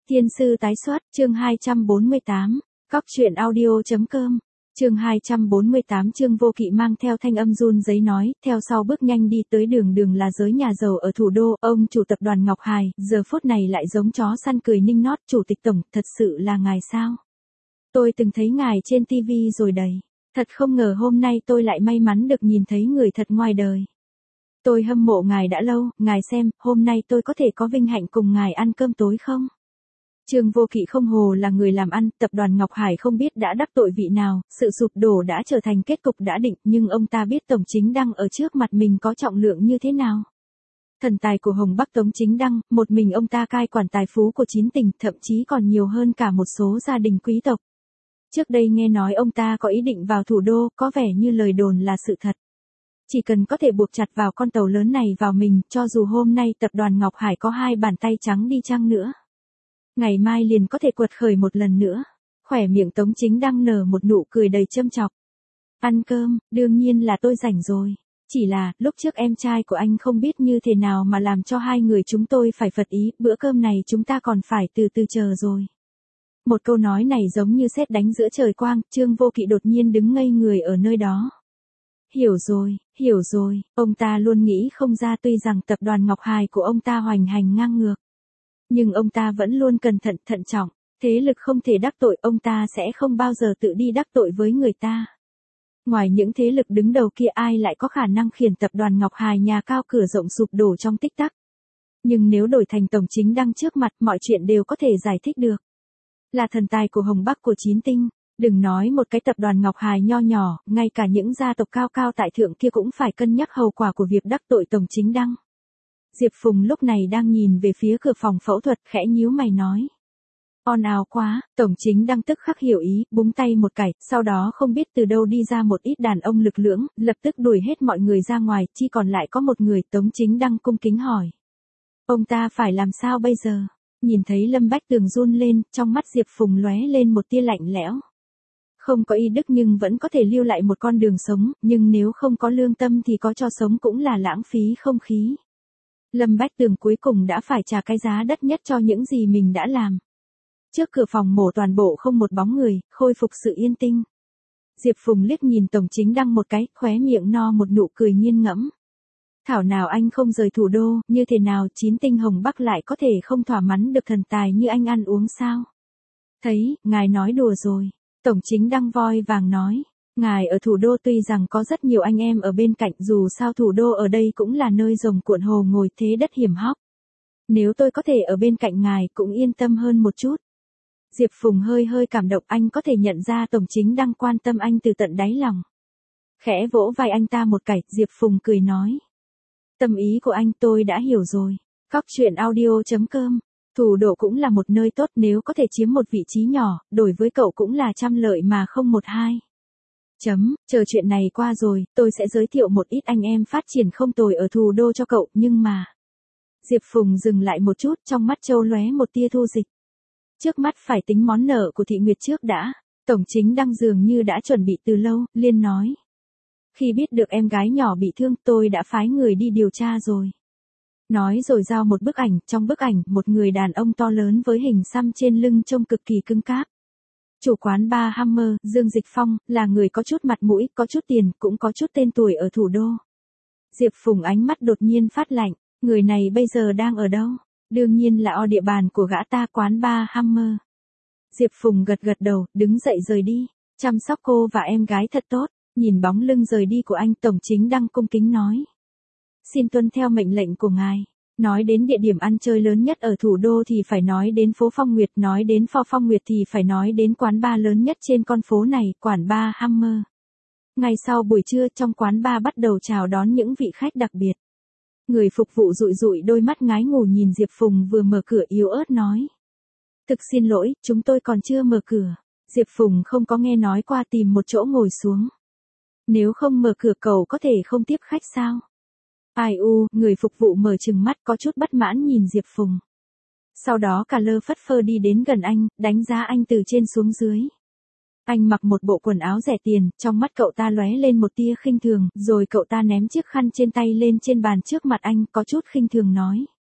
Thiên sư tái xuất, chương 248, Cóc truyện audio.com, chương 248 Trương Vô Kỵ mang theo thanh âm run giấy nói, theo sau bước nhanh đi tới đường là giới nhà giàu ở thủ đô, ông chủ tập đoàn Ngọc Hải, giờ phút này lại giống chó săn cười ninh nót, chủ tịch tổng, thật sự là ngài sao? Tôi từng thấy ngài trên TV rồi đầy, thật không ngờ hôm nay tôi lại may mắn được nhìn thấy người thật ngoài đời. Tôi hâm mộ ngài đã lâu, ngài xem, hôm nay tôi có thể có vinh hạnh cùng ngài ăn cơm tối không? Trương Vô Kỵ không hồ là người làm ăn, tập đoàn Ngọc Hải không biết đã đắc tội vị nào, sự sụp đổ đã trở thành kết cục đã định, nhưng ông ta biết Tổng Chính Đăng ở trước mặt mình có trọng lượng như thế nào. Thần tài của Hồng Bắc Tống Chính Đăng, một mình ông ta cai quản tài phú của 9 tỉnh, thậm chí còn nhiều hơn cả một số gia đình quý tộc. Trước đây nghe nói ông ta có ý định vào thủ đô, có vẻ như lời đồn là sự thật. Chỉ cần có thể buộc chặt vào con tàu lớn này vào mình, cho dù hôm nay tập đoàn Ngọc Hải có hai bàn tay trắng đi chăng nữa. Ngày mai liền có thể quật khởi một lần nữa. Khỏe miệng Tống Chính Đăng nở một nụ cười đầy châm chọc. Ăn cơm, đương nhiên là tôi rảnh rồi. Chỉ là, lúc trước em trai của anh không biết như thế nào mà làm cho hai người chúng tôi phải phật ý, bữa cơm này chúng ta còn phải từ từ chờ rồi. Một câu nói này giống như sét đánh giữa trời quang, Trương Vô Kỵ đột nhiên đứng ngây người ở nơi đó. Hiểu rồi, ông ta luôn nghĩ không ra tuy rằng tập đoàn Ngọc Hải của ông ta hoành hành ngang ngược. Nhưng ông ta vẫn luôn cẩn thận thận trọng, thế lực không thể đắc tội, ông ta sẽ không bao giờ tự đi đắc tội với người ta. Ngoài những thế lực đứng đầu kia ai lại có khả năng khiến tập đoàn Ngọc Hải nhà cao cửa rộng sụp đổ trong tích tắc. Nhưng nếu đổi thành Tổng Chính Đăng trước mặt mọi chuyện đều có thể giải thích được. Là thần tài của Hồng Bắc của 9 tinh. Đừng nói một cái tập đoàn Ngọc Hải nho nhỏ, ngay cả những gia tộc cao cao tại thượng kia cũng phải cân nhắc hậu quả của việc đắc tội Tổng Chính Đăng. Diệp Phùng lúc này đang nhìn về phía cửa phòng phẫu thuật khẽ nhíu mày nói. On ào quá, Tổng Chính Đăng tức khắc hiểu ý, búng tay một cái, sau đó không biết từ đâu đi ra một ít đàn ông lực lưỡng, lập tức đuổi hết mọi người ra ngoài, chỉ còn lại có một người. Tống Chính Đăng cung kính hỏi. Ông ta phải làm sao bây giờ? Nhìn thấy Lâm Bách Tường run lên, trong mắt Diệp Phùng lóe lên một tia lạnh lẽo. Không có y đức nhưng vẫn có thể lưu lại một con đường sống, nhưng nếu không có lương tâm thì có cho sống cũng là lãng phí không khí. Lâm Bách Tường cuối cùng đã phải trả cái giá đắt nhất cho những gì mình đã làm. Trước cửa phòng mổ toàn bộ không một bóng người, khôi phục sự yên tĩnh. Diệp Phùng liếc nhìn Tổng Chính Đăng một cái, khóe miệng no một nụ cười nghiền ngẫm. Thảo nào anh không rời thủ đô, như thế nào 9 tinh Hồng Bắc lại có thể không thỏa mãn được thần tài như anh ăn uống sao? Thấy, ngài nói đùa rồi. Tổng Chính Đăng voi vàng nói. Ngài ở thủ đô tuy rằng có rất nhiều anh em ở bên cạnh, dù sao thủ đô ở đây cũng là nơi rồng cuộn hồ ngồi thế đất hiểm hóc. Nếu tôi có thể ở bên cạnh ngài cũng yên tâm hơn một chút. Diệp Phùng hơi cảm động, anh có thể nhận ra Tổng Chính Đăng quan tâm anh từ tận đáy lòng. Khẽ vỗ vai anh ta một cái, Diệp Phùng cười nói. Tâm ý của anh tôi đã hiểu rồi. Cóc truyện audio.com. Thủ đô cũng là một nơi tốt, nếu có thể chiếm một vị trí nhỏ, đổi với cậu cũng là trăm lợi mà không một hai. Chờ chuyện này qua rồi, tôi sẽ giới thiệu một ít anh em phát triển không tồi ở thủ đô cho cậu, nhưng mà... Diệp Phùng dừng lại một chút, trong mắt trâu lóe một tia thu dịch. Trước mắt phải tính món nợ của Thị Nguyệt trước đã. Tổng Chính Đăng dường như đã chuẩn bị từ lâu, liên nói. Khi biết được em gái nhỏ bị thương, tôi đã phái người đi điều tra rồi. Nói rồi giao một bức ảnh, trong bức ảnh, một người đàn ông to lớn với hình xăm trên lưng trông cực kỳ cứng cáp. Chủ quán bar Hammer, Dương Dịch Phong, là người có chút mặt mũi, có chút tiền, cũng có chút tên tuổi ở thủ đô. Diệp Phùng ánh mắt đột nhiên phát lạnh, người này bây giờ đang ở đâu? Đương nhiên là ở địa bàn của gã ta, quán bar Hammer. Diệp Phùng gật đầu, đứng dậy rời đi, chăm sóc cô và em gái thật tốt, nhìn bóng lưng rời đi của anh, Tổng Chính Đăng cung kính nói. Xin tuân theo mệnh lệnh của ngài. Nói đến địa điểm ăn chơi lớn nhất ở thủ đô thì phải nói đến phố Phong Nguyệt, nói đến phố Phong Nguyệt thì phải nói đến quán bar lớn nhất trên con phố này, quán bar Hammer. Ngày sau buổi trưa, trong quán bar bắt đầu chào đón những vị khách đặc biệt. Người phục vụ dụi đôi mắt ngái ngủ nhìn Diệp Phùng vừa mở cửa yếu ớt nói. Thực xin lỗi, chúng tôi còn chưa mở cửa. Diệp Phùng không có nghe nói qua, tìm một chỗ ngồi xuống. Nếu không mở cửa cậu có thể không tiếp khách sao? Ai u, người phục vụ mở trừng mắt có chút bất mãn nhìn Diệp Phùng. Sau đó cả lơ phất phơ đi đến gần anh, đánh giá anh từ trên xuống dưới. Anh mặc một bộ quần áo rẻ tiền, trong mắt cậu ta lóe lên một tia khinh thường, rồi cậu ta ném chiếc khăn trên tay lên trên bàn trước mặt anh, có chút khinh thường nói.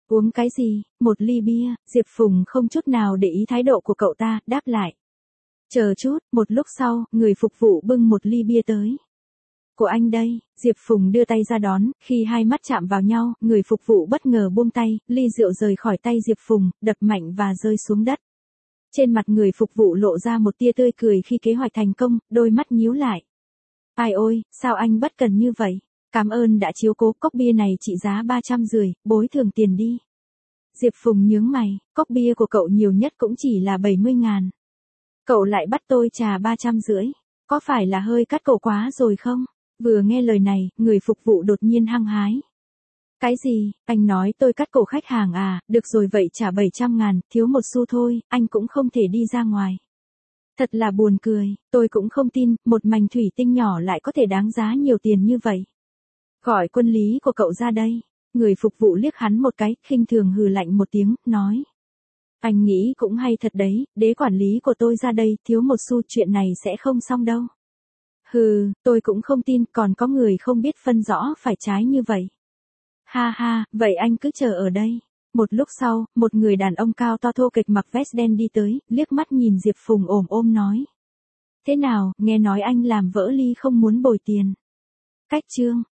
Uống cái gì? Một ly bia. Diệp Phùng không chút nào để ý thái độ của cậu ta, đáp lại. Chờ chút, một lúc sau, người phục vụ bưng một ly bia tới. Của anh đây, Diệp Phùng đưa tay ra đón, khi hai mắt chạm vào nhau, người phục vụ bất ngờ buông tay, ly rượu rời khỏi tay Diệp Phùng, đập mạnh và rơi xuống đất. Trên mặt người phục vụ lộ ra một tia tươi cười khi kế hoạch thành công, đôi mắt nhíu lại. Ai ôi, sao anh bất cần như vậy? Cảm ơn đã chiếu cố, cốc bia này trị giá 350, bối thường tiền đi. Diệp Phùng nhướng mày, cốc bia của cậu nhiều nhất cũng chỉ là 70.000. Cậu lại bắt tôi trả 350, có phải là hơi cắt cổ quá rồi không? Vừa nghe lời này, người phục vụ đột nhiên hăng hái. Cái gì, anh nói tôi cắt cổ khách hàng à, được rồi vậy trả 700.000, thiếu một xu thôi, anh cũng không thể đi ra ngoài. Thật là buồn cười, tôi cũng không tin, một mảnh thủy tinh nhỏ lại có thể đáng giá nhiều tiền như vậy. Gọi quân lý của cậu ra đây. Người phục vụ liếc hắn một cái, khinh thường hừ lạnh một tiếng, nói. Anh nghĩ cũng hay thật đấy, đế quản lý của tôi ra đây, thiếu một xu chuyện này sẽ không xong đâu. Hừ, tôi cũng không tin, còn có người không biết phân rõ phải trái như vậy. Ha ha, vậy anh cứ chờ ở đây. Một lúc sau, một người đàn ông cao to thô kệch mặc vest đen đi tới, liếc mắt nhìn Diệp Phùng ôm nói. Thế nào, nghe nói anh làm vỡ ly không muốn bồi tiền. Cách chương.